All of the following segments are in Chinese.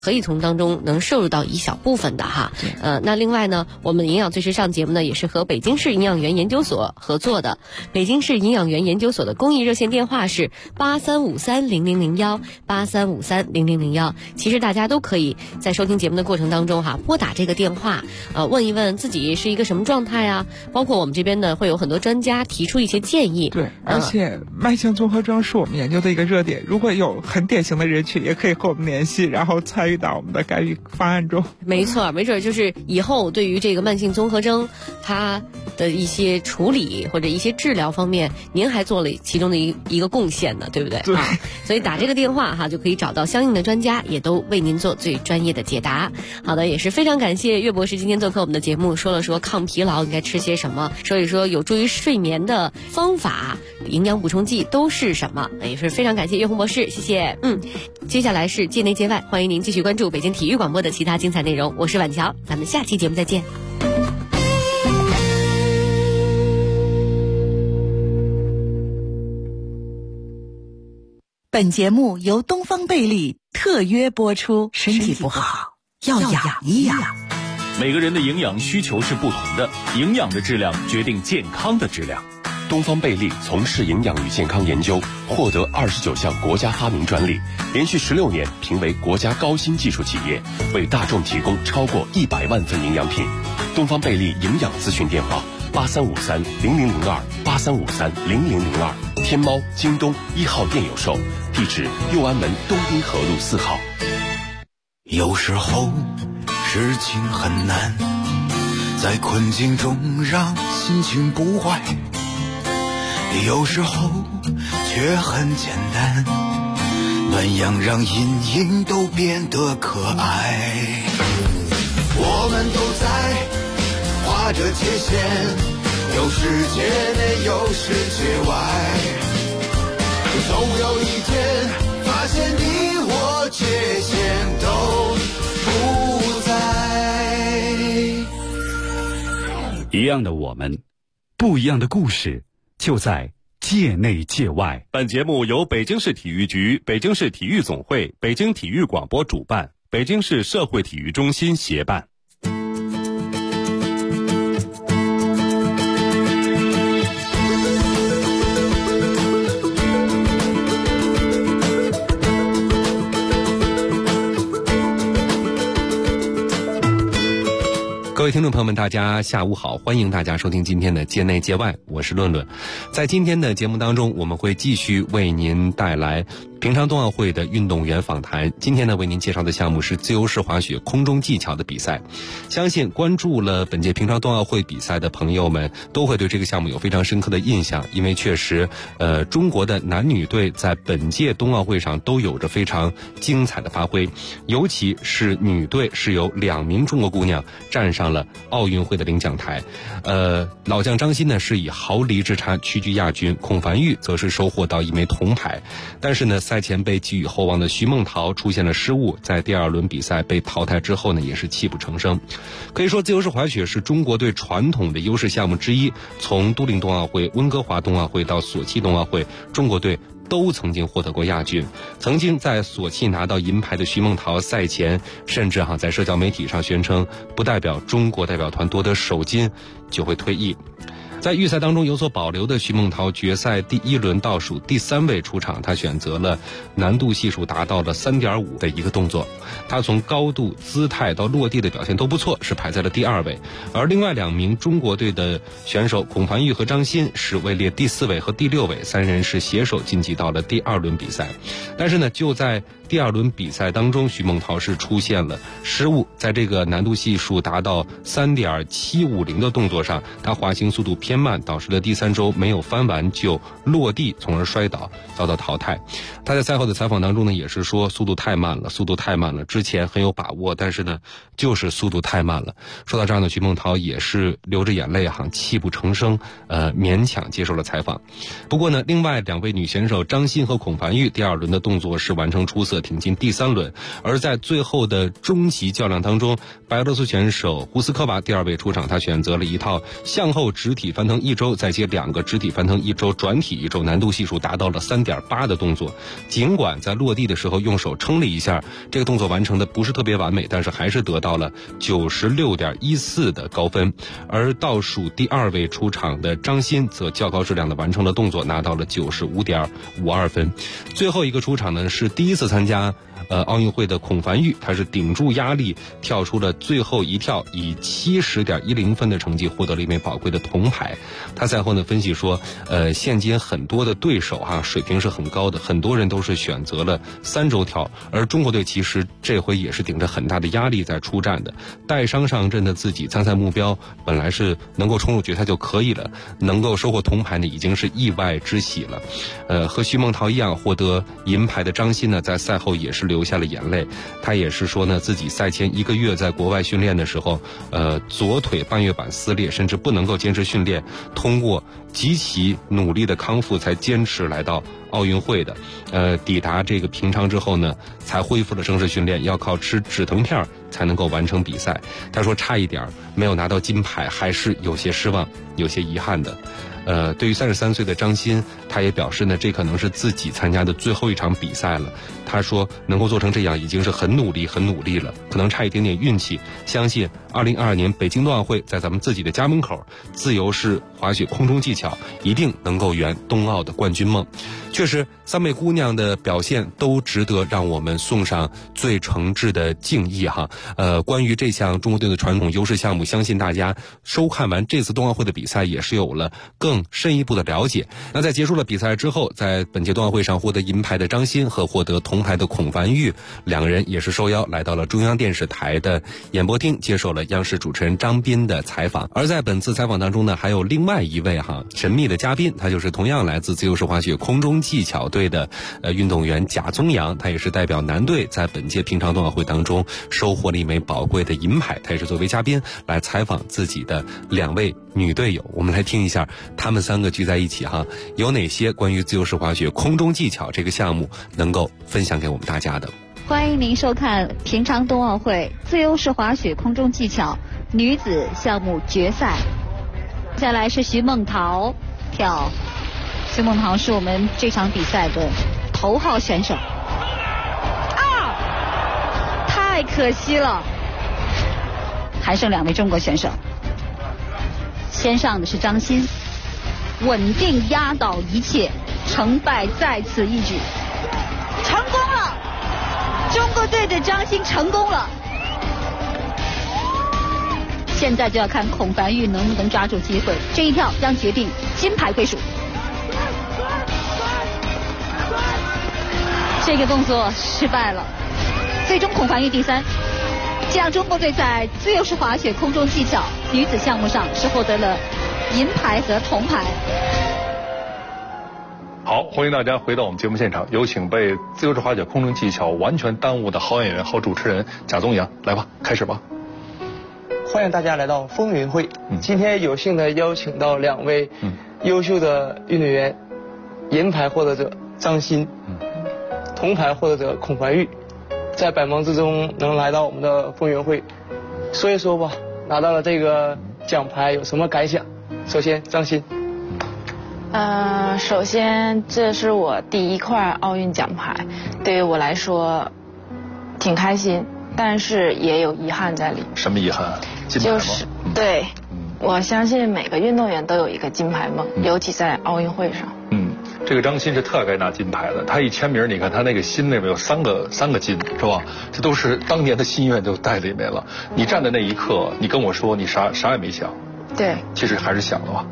可以从当中能摄入到一小部分的哈。那另外呢，我们营养最时尚节目呢也是和北京市营养员研究所合作的。北京市营养员研究所的公益热线电话是83530001，83530001。其实大家都可以在收听节目的过程当中拨打这个电话，问一问自己是一个什么状态啊，包括我们这边呢会有很多专家提出一些建议。 对，而且慢性综合征是我们研究的一个热点，如果有很典型的人群，也可以和我们联系，然后参与到我们的干预方案中。 没错，没准就是以后对于这个慢性综合征它的一些处理或者一些治疗方面，您还做了其中的一个贡献呢，对不对？ 对。 所以打这个电话就可以找到相应的专家，也都为您做最专业的解答。好的，也是非常感谢岳博士今天做客我们的节目，说了说抗疲劳应该吃些什么，所以说有助于睡眠的方法、营养补充剂都是什么，也是非常感谢岳红博士，谢谢。接下来是界内界外，欢迎您继续关注北京体育广播的其他精彩内容，我是婉乔，咱们下期节目再见。 本节目由东方贝利特约播出，身体不好要养一养。 每个人的营养需求是不同的，营养的质量决定健康的质量。 东方贝利从事营养与健康研究，获得29项国家发明专利，连续16年评为国家高新技术企业，为大众提供超过100万份营养品。东方贝利营养咨询电话83530002，83530002，天猫、京东1号店有售，地址右安门东滨河路4号。 有时候事情很难，在困境中让心情不坏，有时候却很简单，暖阳让阴影都变得可爱。我们都在画着界限，有世界内有世界外，总有一天发现你我界限都不在。 一样的我们，不一样的故事，就在界内界外。 本节目由北京市体育局、北京市体育总会、北京体育广播主办，北京市社会体育中心协办。 各位听众朋友们，大家下午好，欢迎大家收听今天的界内界外，我是论论。在今天的节目当中，我们会继续为您带来平昌冬奥会的运动员访谈。今天呢，为您介绍的项目是自由式滑雪空中技巧的比赛。相信关注了本届平昌冬奥会比赛的朋友们，都会对这个项目有非常深刻的印象，因为确实，中国的男女队在本届冬奥会上都有着非常精彩的发挥，尤其是女队是由2名中国姑娘站上了奥运会的领奖台。老将张欣呢是以毫厘之差屈居亚军，孔凡玉则是收获到1枚铜牌。但是呢，赛前被寄予厚望的徐梦桃出现了失误，在第2轮比赛被淘汰之后呢，也是泣不成声。可以说，自由式滑雪是中国队传统的优势项目之一。从都灵冬奥会、温哥华冬奥会到索契冬奥会，中国队都曾经获得过亚军。曾经在索契拿到银牌的徐梦桃，赛前甚至在社交媒体上宣称，不代表中国代表团夺得首金就会退役。在预赛当中有所保留的徐梦桃，决赛第1轮倒数第3位出场，她选择了难度系数达到了 3.5 的一个动作。她从高度、姿态到落地的表现都不错，是排在了第2位。而另外2名中国队的选手孔凡玉和张欣是位列第4位和第6位，3人是携手晋级到了第2轮比赛。但是呢，就在第2轮比赛当中，徐梦桃是出现了失误，在这个难度系数达到 3.750 的动作上，她滑行速度偏慢，导致了第3周没有翻完就落地，从而摔倒遭到淘汰。她在赛后的采访当中呢，也是说速度太慢了，之前很有把握，但是呢就是速度太慢了。说到这儿呢，徐梦桃也是流着眼泪泣不成声，勉强接受了采访。不过呢，另外2位女选手张欣和孔凡玉第2轮的动作是完成出色， 挺进第3轮。而在最后的终极较量当中，白俄罗斯选手胡斯科娃第2位出场，他选择了一套向后直体翻腾1周，再接2个直体翻腾1周转体1周，难度系数达到了3.8的动作。尽管在落地的时候用手撑了一下，这个动作完成的不是特别完美，但是还是得到了96.14的高分。而倒数第2位出场的张欣则较高质量的完成了动作，拿到了95.52分。最后一个出场呢是第一次参加奥运会的孔凡玉，他是顶住压力跳出了最后一跳，以70.10分的成绩获得了一枚宝贵的铜牌。他赛后呢分析说，现今很多的对手水平是很高的，很多人都是选择了3周跳，而中国队其实这回也是顶着很大的压力在出战的。带伤上阵的自己，参赛目标本来是能够冲入决赛就可以了，能够收获铜牌呢已经是意外之喜了。和徐梦桃一样获得银牌的张欣呢，在赛后也是流下了眼泪。他也是说呢，自己赛前1个月在国外训练的时候，左腿半月板撕裂，甚至不能够坚持训练，通过极其努力的康复才坚持来到奥运会的。抵达这个平昌之后呢，才恢复了正式训练，要靠吃止疼片才能够完成比赛。他说差一点没有拿到金牌，还是有些失望，有些遗憾的。对于33岁的张欣，他也表示呢，这可能是自己参加的最后一场比赛了。他说能够做成这样已经是很努力了，可能差一点点运气。相信2022年北京冬奥会在咱们自己的家门口，自由式滑雪空中技巧一定能够圆冬奥的冠军梦。确实3位姑娘的表现都值得让我们送上最诚挚的敬意哈。关于这项中国队的传统优势项目，相信大家收看完这次冬奥会的比赛也是有了更深一步的了解。那在结束了比赛之后，在本届冬奥会上获得银牌的张欣和获得铜牌的孔凡玉2个人也是受邀来到了中央电视台的演播厅，接受了央视主持人张斌的采访。而在本次采访当中呢，还有另外一位神秘的嘉宾，他就是同样来自自由式滑雪空中技巧队的运动员贾宗洋，他也是代表男队在本届平昌冬奥会当中收获了一枚宝贵的银牌。他也是作为嘉宾来采访自己的2位女队友。我们来听一下他们3个聚在一起有哪些关于自由式滑雪空中技巧这个项目能够分享给我们大家的。 欢迎您收看平昌冬奥会自由式滑雪空中技巧女子项目决赛。接下来是徐梦桃跳，徐梦桃是我们这场比赛的头号选手。太可惜了，还剩2位中国选手。先上的是张欣，稳定压倒一切，成败在此一举，成功了！中国队的张欣成功了。现在就要看孔凡玉能不能抓住机会，这一跳将决定金牌归属。这个动作失败了，最终孔凡玉第3。这样中国队在自由式滑雪空中技巧女子项目上是获得了银牌和铜牌。 好，欢迎大家回到我们节目现场，有请被自由式滑雪空中技巧完全耽误的好演员、好主持人贾宗洋，来吧，开始吧。 欢迎大家来到风云会。今天有幸的邀请到2位优秀的运动员，银牌获得者张欣，铜牌获得者孔凡玉，在百忙之中能来到我们的风云会，说一说吧，拿到了这个奖牌有什么感想？首先张欣。 首先这是我第1块奥运奖牌，对于我来说挺开心，但是也有遗憾在里面。 什么遗憾？金牌吗？ 就是对，我相信每个运动员都有一个金牌梦，尤其在奥运会上。 这个张欣是特该拿金牌的，他一签名，你看他那个心里面有三个金，是吧？这都是当年的心愿就带里面了。你站的那一刻，你跟我说你啥也没想， 对， 其实还是想了吧？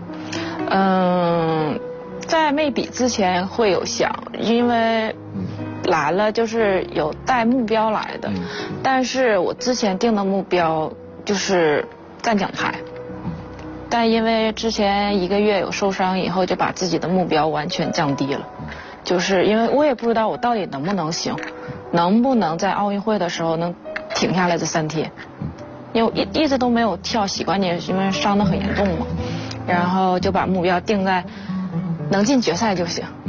在没比之前会有想，因为来了就是有带目标来的，但是我之前定的目标就是占奖牌。但因为之前1个月有受伤以后，就把自己的目标完全降低了。就是因为我也不知道我到底能不能行，能不能在奥运会的时候能挺下来这3天，因为一直都没有跳习惯，因为伤得很严重嘛。然后就把目标定在能进决赛就行。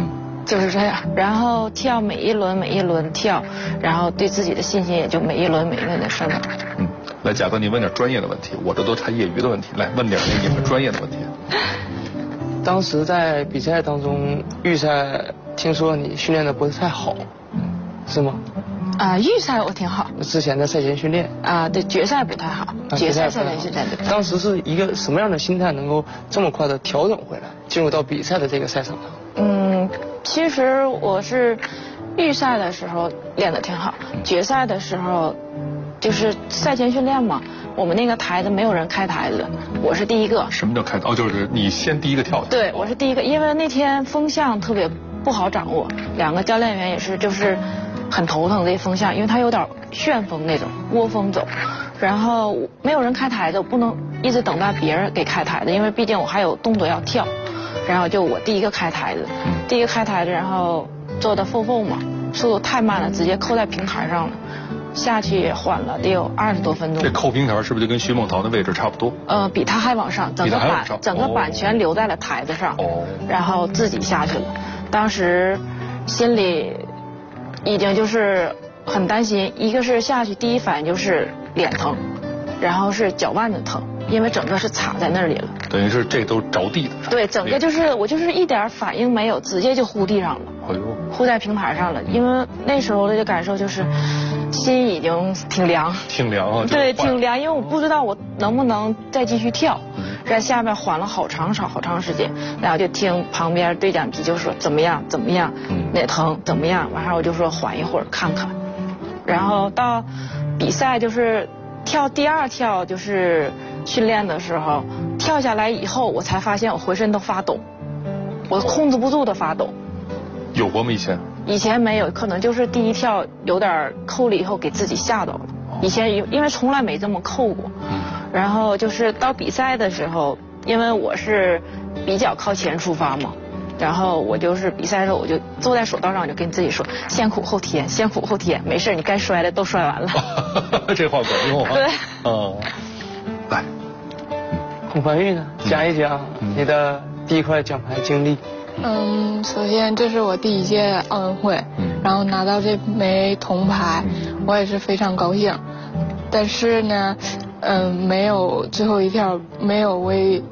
就是这样，然后跳每一轮跳，然后对自己的信心也就每一轮的升了。 来，贾哥，你问点专业的问题，我这都太业余的问题，来问点你们专业的问题。 当时在比赛当中预赛，听说你训练的不是太好，是吗？ 预赛我挺好。 之前的赛前训练对，决赛不太好，决赛赛前训练对。 当时是一个什么样的心态，能够这么快的调整回来，进入到比赛的这个赛场上？ 其实我是预赛的时候练得挺好，决赛的时候就是赛前训练嘛，我们那个台子没有人开台子，我是第一个。 什么叫开台？就是你先第一个跳。 对，我是第一个，因为那天风向特别不好掌握，两个教练员也是就是很头疼这风向，因为它有点旋风那种窝风走，然后没有人开台子，我不能一直等待别人给开台子，因为毕竟我还有动作要跳，然后就我第一个开台子，然后做的后嘛，速度太慢了，直接扣在平台上了。下去也缓了得有20多分钟。 这扣平台是不是就跟徐梦桃的位置差不多？ 比他还往上，整个板全留在了台子上，然后自己下去了。当时心里已经就是很担心，一个是下去第一反应就是脸疼，然后是脚腕子疼，因为整个是卡在那里了。 等于是这都着地的。 对，整个就是我就是一点反应没有，直接就呼地上了。呼在平台上了，因为那时候的感受就是心已经挺凉。挺凉啊。对，挺凉，因为我不知道我能不能再继续跳，在下面缓了好长时间，然后就听旁边对讲机就说怎么样，哪疼怎么样，完事我就说缓一会儿看看，然后到比赛就是跳第2跳就是训练的时候，跳下来以后我才发现我浑身都发抖，我控制不住的发抖。 有过吗？以前没有，可能就是第1跳有点扣了以后给自己吓到了。以前因为从来没这么扣过，然后就是到比赛的时候，因为我是比较靠前出发嘛，然后我就是比赛的时候我就坐在索道上，我就跟自己说先苦后甜，没事，你该摔的都摔完了。 这话管用啊。 对。 来， 孔凡玉呢，讲一讲你的第1块奖牌经历。 首先这是我第1届奥运会，然后拿到这枚铜牌，我也是非常高兴。但是呢，没有最后1跳没有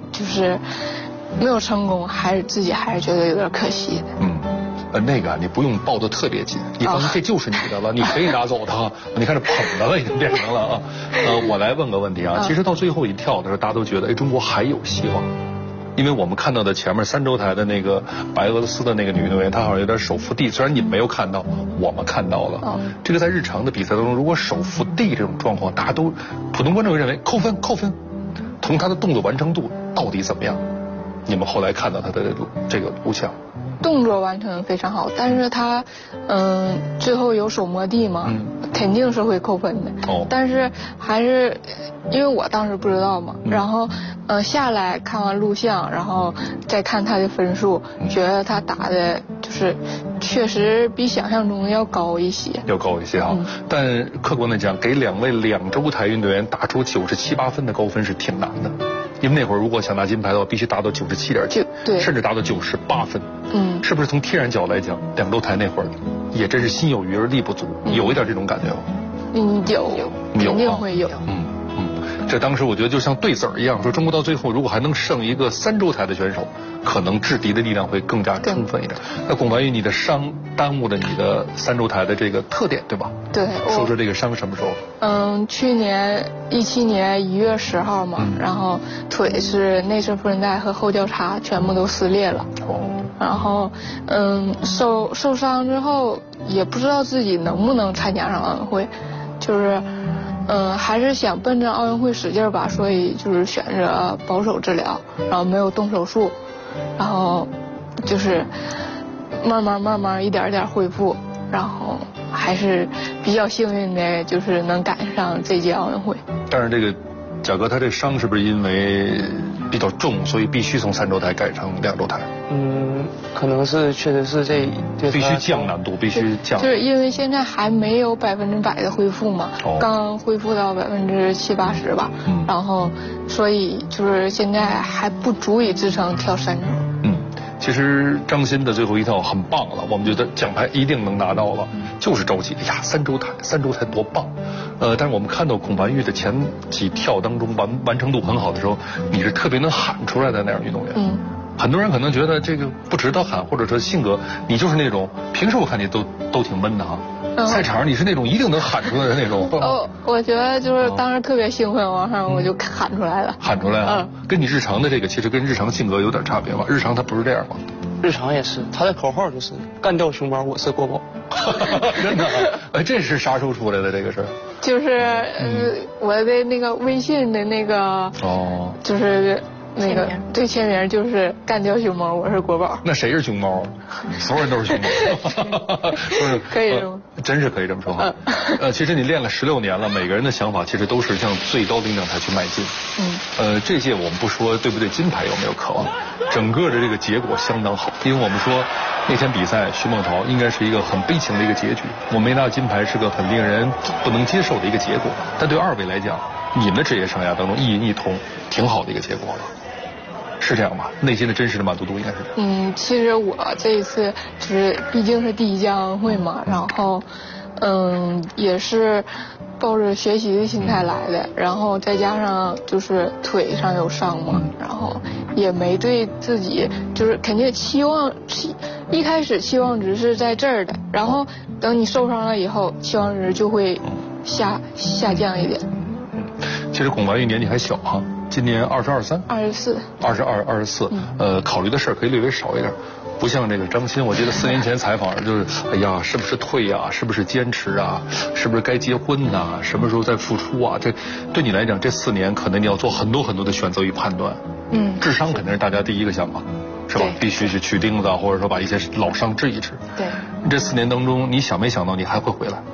成功，自己还是觉得有点可惜的。 那个你不用抱得特别紧，一方面这就是你的了，你可以拿走它。你看这捧的了，已经变成了啊。我来问个问题啊，其实到最后1跳的时候，大家都觉得中国还有希望。因为我们看到的前面3周台的那个白俄罗斯的那个女运动员，她好像有点手扶地，虽然你们没有看到，我们看到了。这个在日常的比赛当中，如果手扶地这种状况，大家都普通观众认为扣分，从她的动作完成度到底怎么样？你们后来看到她的这个录像， 动作完成非常好，但是她最后有手摸地嘛，肯定是会扣分的。但是还是因为我当时不知道嘛，然后下来看完录像，然后再看他的分数，觉得他打的就是确实比想象中要高一些。但客观的讲，给2位2周台运动员打出97、8分的高分是挺难的，因为那会儿如果想拿金牌的话，必须达到97.9，对，甚至达到98分。是不是从天然角来讲，2周台那会儿也真是心有余而力不足，有一点这种感觉吗？有，肯定会有。 这当时我觉得就像对子儿一样，说中国到最后如果还能剩一个3周台的选手，可能制敌的力量会更加充分一点。那龚凡玉，你的伤耽误了你的3周台的这个特点，对吧？ 对。 说说这个伤什么时候？ 去年17年1月10号嘛，然后腿是内侧副韧带和后交叉全部都撕裂了。然后受伤之后也不知道自己能不能参加上奥运会，就是还是想奔着奥运会使劲吧，所以就是选择保守治疗，然后没有动手术，然后就是慢慢一点恢复，然后还是比较幸运的，就是能赶上这届奥运会。 但是这个贾哥他这伤是不是因为比较重，所以必须从3周台改成2周台？ 可能是确实是这必须降难度，必须降。 就是因为现在还没有100%的恢复嘛，刚恢复到70%、80%吧，然后所以就是现在还不足以支撑跳3周。 其其实张欣的最后一跳很棒了，我们觉得奖牌一定能拿到了，就是着急，哎呀，三周台多棒。但是我们看到孔凡玉的前几跳当中完成度很好的时候，你是特别能喊出来的那样运动员。很多人可能觉得这个不值得喊，或者说性格你就是那种，平时我看你都挺闷的哈。赛场上你是那种一定能喊出来的那种。 我觉得就是当时特别兴奋，往上我就喊出来了。喊出来啊？跟你日常的这个其实跟日常性格有点差别吧？日常他不是这样吗？ 日常也是，他的口号就是干掉熊猫，我是国宝。 真的？这是啥时候出来的这个事儿？ 就是我的那个微信的那个就是那个对签名就是干掉熊猫，我是国宝。 那谁是熊猫？所有人都是熊猫。不是可以这么真是可以这么说哈。其实你练了16年了，每个人的想法其实都是向最高领奖台去迈进。这届我们不说对不对金牌有没有渴望，整个的这个结果相当好，因为我们说那天比赛徐梦桃应该是一个很悲情的一个结局，我没拿金牌是个很令人不能接受的一个结果，但对二位来讲，你们的职业生涯当中一银一铜，挺好的一个结果了。是这样吗？内心的真实的满足度应该是这样。 其实我这一次就是毕竟是第一届奥运会嘛，然后也是抱着学习的心态来的，然后再加上就是腿上有伤嘛，然后也没对自己就是肯定一开始期望值是在这儿的，然后等你受伤了以后，期望值就会下降一点。 其实孔凡玉年纪还小哈。今年22、24，考虑的事儿可以略微少一点，不像这个张欣，我记得4年前采访就是，哎呀，是不是退呀？是不是坚持啊？是不是该结婚呐？什么时候再复出啊？这对你来讲，这4年可能你要做很多的选择与判断。治伤肯定是大家第一个想法，是吧？必须去取钉子，或者说把一些老伤治一治。 对。 这4年当中，你想没想到你还会回来？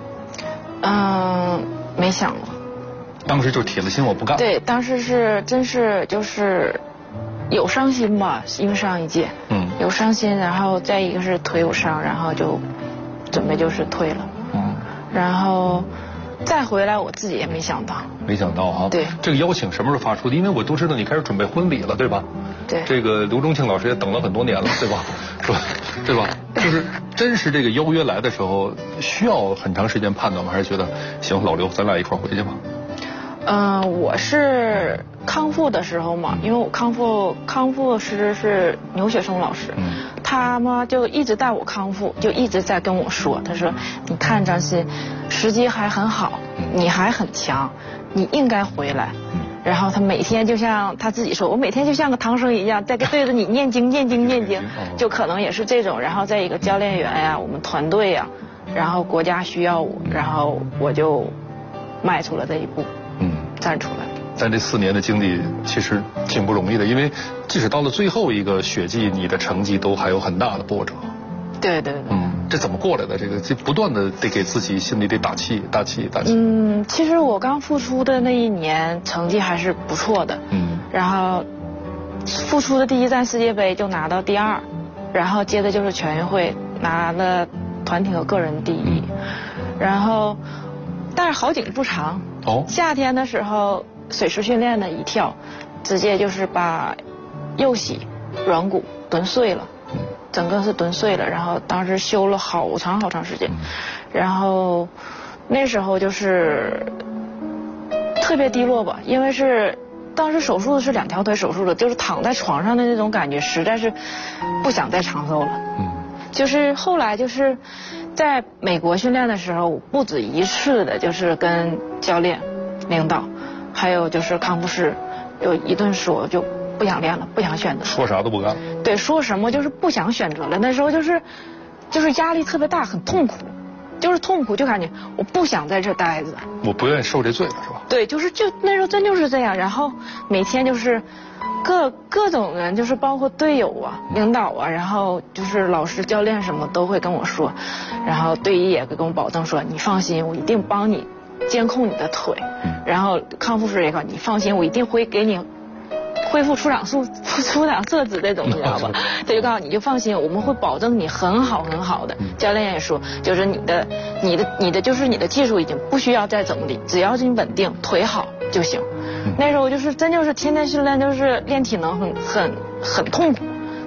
没想过。 当时就铁了心我不干。 对，当时真是就是有伤心吧，因为上一届，有伤心，然后再一个是腿有伤，然后就准备就是退了，然后再回来我自己也没想到。 没想到哈。对。这个邀请什么时候发出的？因为我都知道你开始准备婚礼了，对吧？ 对。 这个刘钟庆老师也等了很多年了，对吧？说，对吧？就是真是这个邀约来的时候，需要很长时间判断吗？还是觉得行，老刘，咱俩一块回去吧？ 我是康复的时候嘛，因为我康复师是牛雪松老师，他嘛就一直带我康复，就一直在跟我说，他说你看张欣，时机还很好，你还很强，你应该回来。然后他每天就像他自己说，我每天就像个唐僧一样，在对着你念经，就可能也是这种。然后再一个教练员呀，我们团队呀，然后国家需要我，然后我就迈出了这一步。站出来。 但这4年的经历其实挺不容易的，因为即使到了最后一个雪季，你的成绩都还有很大的波折。 对。 这怎么过来的？这不断的得给自己心里得打气。 其实我刚复出的那一年成绩还是不错的。然后复出的第一站世界杯就拿到第2，然后接着就是全运会拿了团体和个人第1，然后但是好景不长。夏天的时候水池训练的一跳，直接就是把右膝软骨蹲碎了，整个是蹲碎了，然后当时休了好长时间，然后那时候就是特别低落吧，因为是当时手术的是2条腿手术的，就是躺在床上的那种感觉，实在是不想再长寿了。就是后来就是在美国训练的时候，不止一次的就是跟教练、领导，还有就是康复师，有一顿说就不想练了，不想选择， 说啥都不干。 对，说什么就是不想选择了。那时候就是压力特别大，很痛苦，就是痛苦，就感觉我不想在这待着， 我不愿意受这罪了，是吧？ 对，就那时候真就是这样，然后每天就是各种人，就是包括队友啊、领导啊，然后就是老师、教练什么都会跟我说，然后队医也跟我保证说，你放心，我一定帮你监控你的腿，然后康复师也告你放心，我一定会给你恢复出厂色子这种，你知道吧？他就告诉你就放心，我们会保证你很好的。教练也说，就是你的就是你的技术已经不需要再怎么的，只要你稳定，腿好就行。那时候就是真就是天天训练，就是练体能很痛苦，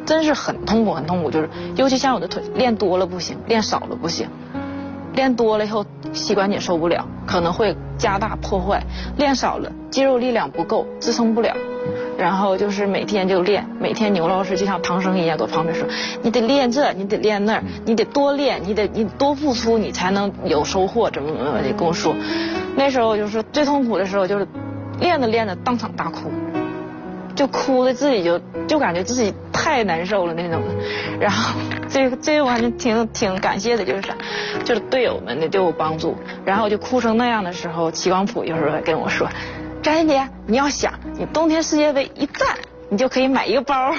真是很痛苦，很痛苦。就是尤其像我的腿，练多了不行，练少了不行。练多了以后，膝关节受不了，可能会加大破坏；练少了，肌肉力量不够，支撑不了。然后就是每天就练，每天牛老师就像唐僧一样搁旁边说：“你得练这，你得练那儿，你得多练，你多付出，你才能有收获。”怎么的跟我说。那时候就是最痛苦的时候，就是练着当场大哭，就哭的自己就感觉自己太难受了那种。然后这个我还是挺感谢的，就是队友们的对我帮助。然后就哭成那样的时候，齐光普有时候还跟我说：“张欣姐，你要想你冬天世界杯一站，你就可以买一个包。”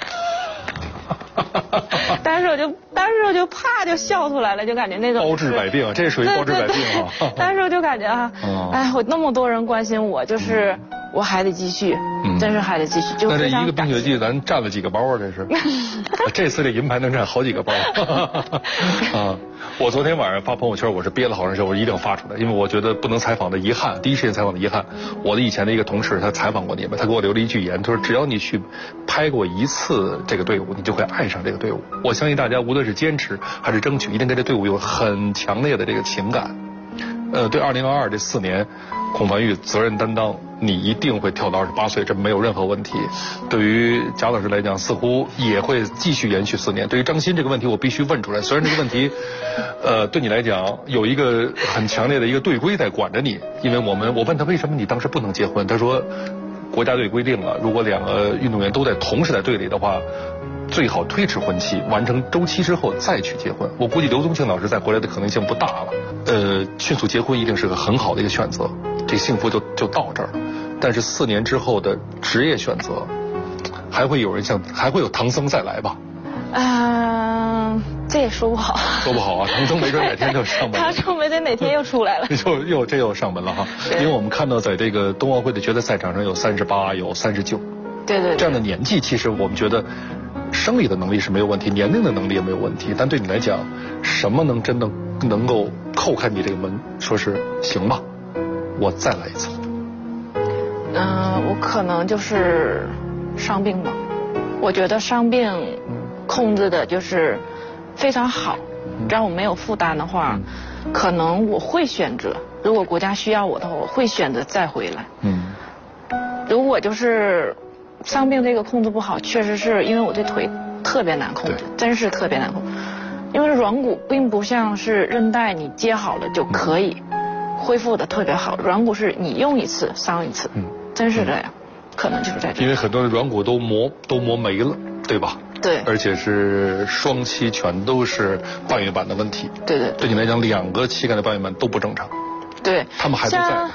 当时我就啪就笑出来了，就感觉那种包治百病，这属于包治百病啊。 当时我就感觉啊，哎，我那么多人关心我，就是我还得继续，真是还得继续。就那这一个冰雪季咱占了几个包啊？这是，这次这银牌能占好几个包啊！我昨天晚上发朋友圈，我是憋了好长时间，我一定要发出来，因为我觉得不能采访的遗憾，第一时间采访的遗憾。我的以前的一个同事，他采访过你们，他给我留了一句言，他说只要你去拍过一次这个队伍，你就会爱上这个队伍。我相信大家无论是坚持还是争取，一定跟这队伍有很强烈的这个情感。对2022这4年，孔凡玉责任担当，你一定会跳到28岁，这没有任何问题。对于贾老师来讲，似乎也会继续延续4年。对于张欣这个问题，我必须问出来。虽然这个问题，对你来讲有一个很强烈的一个队规在管着你，因为我问他为什么你当时不能结婚，他说国家队规定了，如果2个运动员都同时在队里的话，最好推迟婚期，完成周期之后再去结婚。我估计刘宗庆老师再回来的可能性不大了。迅速结婚一定是个很好的一个选择，这幸福就到这儿了。但是4年之后的职业选择，还会有唐僧再来吧？ 这也说不好。 说不好啊，唐僧没准哪天就上门了。 唐僧没准哪天又出来了。又上门了哈。因为我们看到在这个冬奥会的决赛赛场上有38，有39。 对。 这样的年纪，其实我们觉得生理的能力是没有问题，年龄的能力也没有问题，但对你来讲，什么真的能够叩开你这个门，说是行吧，我再来一次？ 我可能就是伤病吧。我觉得伤病控制的就是非常好，让我没有负担的话，可能我会选择，如果国家需要我的话，我会选择再回来。如果就是伤病这个控制不好，确实是因为我这腿特别难控制，真是特别难控制。因为软骨并不像是韧带，你接好了就可以恢复的特别好。软骨是你用一次伤一次，真是这样，可能就是在这。 因为很多的软骨都磨没了，对吧？ 对。 而且是双膝全都是半月板的问题。 对。 对你来讲，2个膝盖的半月板都不正常。 对。 他们还不在。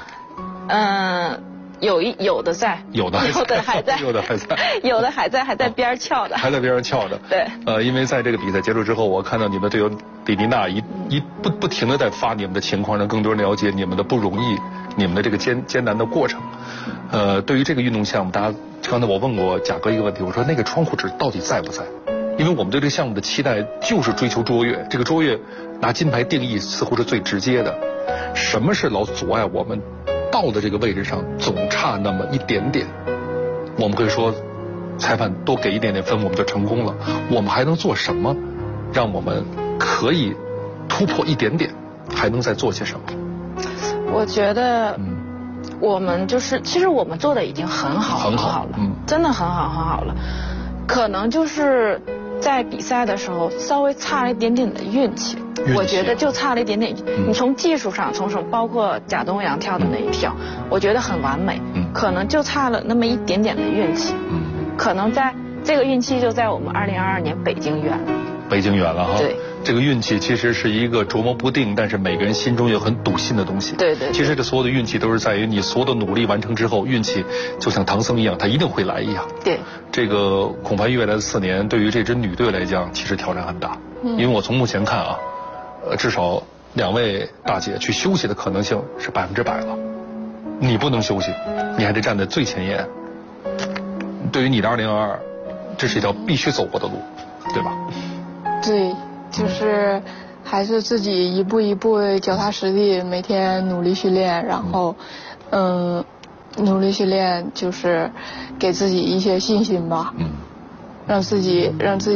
有的在， 有的还在， 有的还在边儿翘的， 还在边上翘的。 对。 因为在这个比赛结束之后，我看到你们队友李丽娜不停的在发你们的情况，让更多人了解你们的不容易，你们的这个艰难的过程。对于这个运动项目，刚才我问过贾哥一个问题，我说那个窗户纸到底在不在？因为我们对这个项目的期待就是追求卓越，这个卓越拿金牌定义似乎是最直接的。什么是老阻碍我们到的这个位置上总差那么一点点？我们会说裁判多给一点点分我们就成功了，我们还能做什么让我们可以突破一点点，还能再做些什么？ 我觉得我们其实我们做的已经很好了，真的很好了。可能就是在比赛的时候稍微差了一点点的运气，我觉得就差了一点点。你从技术上，从什么包括贾东阳跳的那一跳，我觉得很完美，可能就差了那么一点点的运气。可能在这个运气就在我们2022年北京远了。 北京远了哈。 对。 这个运气其实是一个琢磨不定，但是每个人心中有很笃信的东西。 对。 其实这所有的运气都是在于你所有的努力完成之后，运气就像唐僧一样，他一定会来一样。 对。 这个恐怕未来的4年，对于这支女队来讲，其实挑战很大。因为我从目前看啊，至少2位大姐去休息的可能性是100%了。你不能休息，你还得站在最前沿。对于你的2022，这是一条必须走过的路，对吧？ 对。就是还是自己一步一步脚踏实地，每天努力训练，然后努力训练就是给自己一些信心吧。 让自己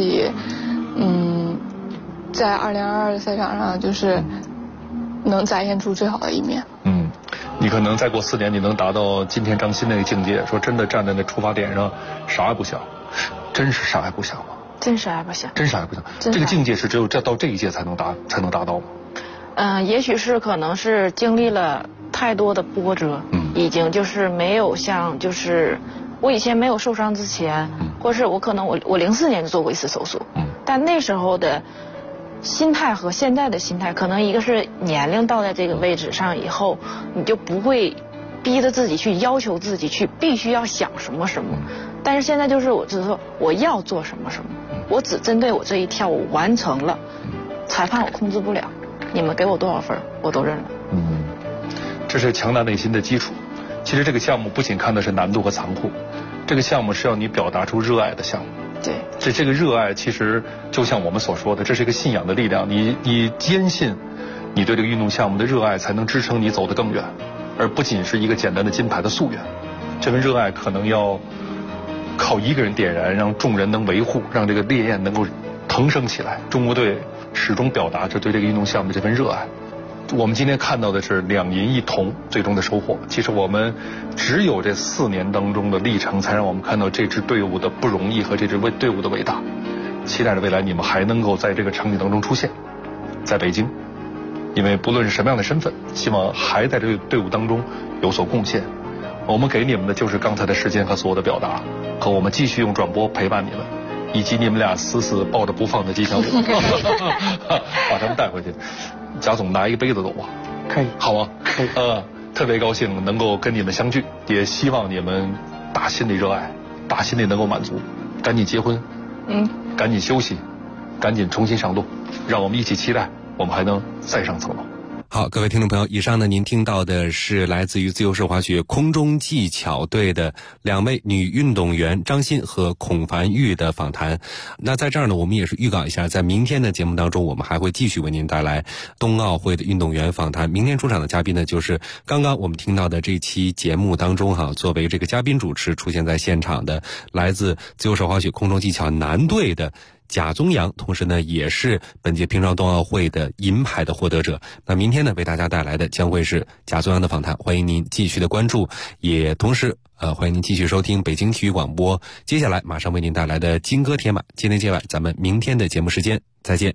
在2022的赛场上就是能展现出最好的一面。 你可能再过4年，你能达到今天张欣那个境界，说真的站在那出发点上，啥也不想，真是啥也不想吗？ 真啥也不想， 真啥也不想。这个境界是只有到这一届才能达到吗？ 也许是可能是经历了太多的波折，已经就是没有像就是我以前没有受伤之前，或是我可能我04年就做过一次手术，但那时候的心态和现在的心态，可能一个是年龄到在这个位置上以后，你就不会逼着自己去要求自己去必须要想什么什么，但是现在就是我只是说我要做什么什么，我只针对我这一跳我完成了，裁判我控制不了，你们给我多少分我都认了。 这是强大内心的基础。其实这个项目不仅看的是难度和残酷，这个项目是要你表达出热爱的项目。 对， 这个热爱其实就像我们所说的，这是一个信仰的力量。你坚信你对这个运动项目的热爱，才能支撑你走得更远，而不仅是一个简单的金牌的夙愿。这份热爱可能要靠一个人点燃，让众人能维护，让这个烈焰能够腾升起来。中国队始终表达着对这个运动项目的这份热爱。我们今天看到的是2银1铜最终的收获。其实我们只有这4年当中的历程，才让我们看到这支队伍的不容易和这支队伍的伟大。期待着未来你们还能够在这个成绩当中出现，在北京，因为不论是什么样的身份，希望还在这个队伍当中有所贡献。我们给你们的就是刚才的时间和所有的表达，和我们继续用转播陪伴你们，以及你们俩死死抱着不放的吉祥物，把他们带回去。贾总拿一个杯子走吧， 可以， 好吗？可以。特别高兴能够跟你们相聚，也希望你们打心里热爱，打心里能够满足，赶紧结婚，赶紧休息，赶紧重新上路，让我们一起期待，我们还能再上层楼。 好，各位听众朋友，以上呢您听到的是来自于自由式滑雪空中技巧队的2位女运动员张欣和孔凡玉的访谈。那在这儿呢，我们也是预告一下，在明天的节目当中，我们还会继续为您带来冬奥会的运动员访谈。明天出场的嘉宾呢，就是刚刚我们听到的这期节目当中作为这个嘉宾主持出现在现场的，来自自由式滑雪空中技巧男队的贾宗洋，同时呢也是本届平昌冬奥会的银牌的获得者。那明天呢为大家带来的将会是贾宗洋的访谈，欢迎您继续的关注，也同时欢迎您继续收听北京体育广播。接下来马上为您带来的金戈铁马接内接外，咱们明天的节目时间再见。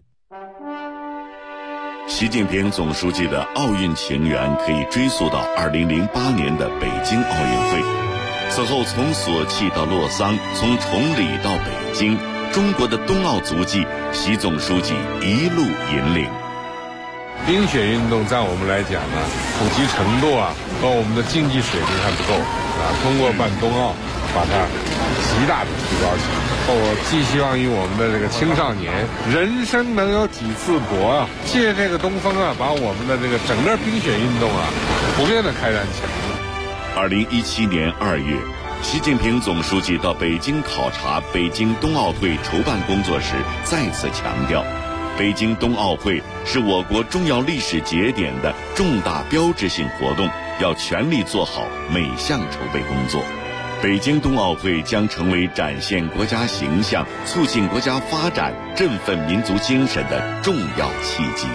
习近平总书记的奥运情缘可以追溯到2008年的北京奥运会，此后从索契到洛桑，从崇礼到北京，中国的冬奥足迹，习总书记一路引领。 冰雪运动在我们来讲呢，普及程度和我们的竞技水平还不够通过办冬奥，把它极大的提高起来。我寄希望于我们的这个青少年，人生能有几次搏借这个东风把我们的这个整个冰雪运动普遍的开展起来。 2017年2月。习近平总书记到北京考察北京冬奥会筹办工作时，再次强调，北京冬奥会是我国重要历史节点的重大标志性活动，要全力做好每项筹备工作。北京冬奥会将成为展现国家形象、促进国家发展、振奋民族精神的重要契机。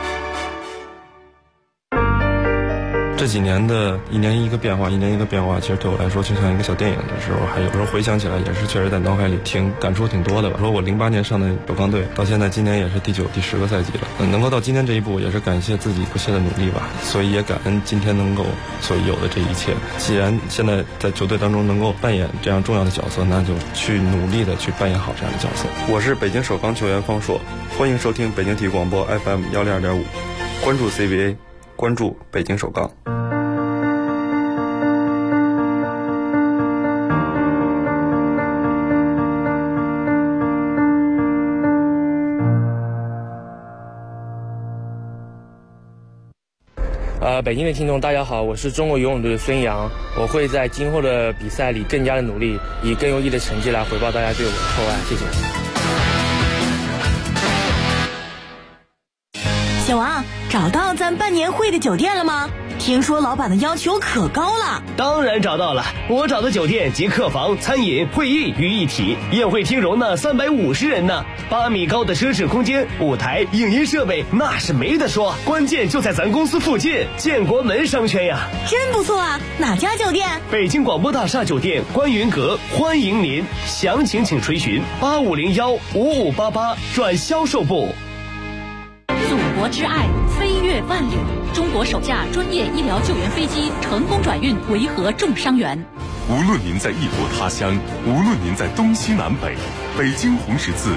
这几年的一年一个变化，其实对我来说就像一个小电影的时候，还有时候回想起来也是确实在脑海里感触挺多的吧。说我08年上的首钢队，到现在今年也是第9、第10个赛季了，能够到今天这一步，也是感谢自己不懈的努力吧。所以也感恩今天能够所有的这一切。既然现在在球队当中能够扮演这样重要的角色，那就去努力的去扮演好这样的角色。我是北京首钢球员方硕，欢迎收听北京体育广播 FM 102.5，关注 CBA， 关注北京首钢。 北京的听众大家好，我是中国游泳队的孙杨，我会在今后的比赛里更加的努力，以更优异的成绩来回报大家对我的厚爱，谢谢。 小王， 找到咱办年会的酒店了吗？听说老板的要求可高了。 当然找到了，我找的酒店集客房、餐饮、会议于一体，宴会厅容纳350人呢，8米高的奢侈空间，舞台、影音设备那是没得说，关键就在咱公司附近，建国门商圈呀。 真不错啊，哪家酒店？ 北京广播大厦酒店观云阁，欢迎您，详情请垂询85015588转销售部。 祖国之爱，飞越万里。中国首架专业医疗救援飞机成功转运维和重伤员。 无论您在异国他乡，无论您在东西南北，北京红十字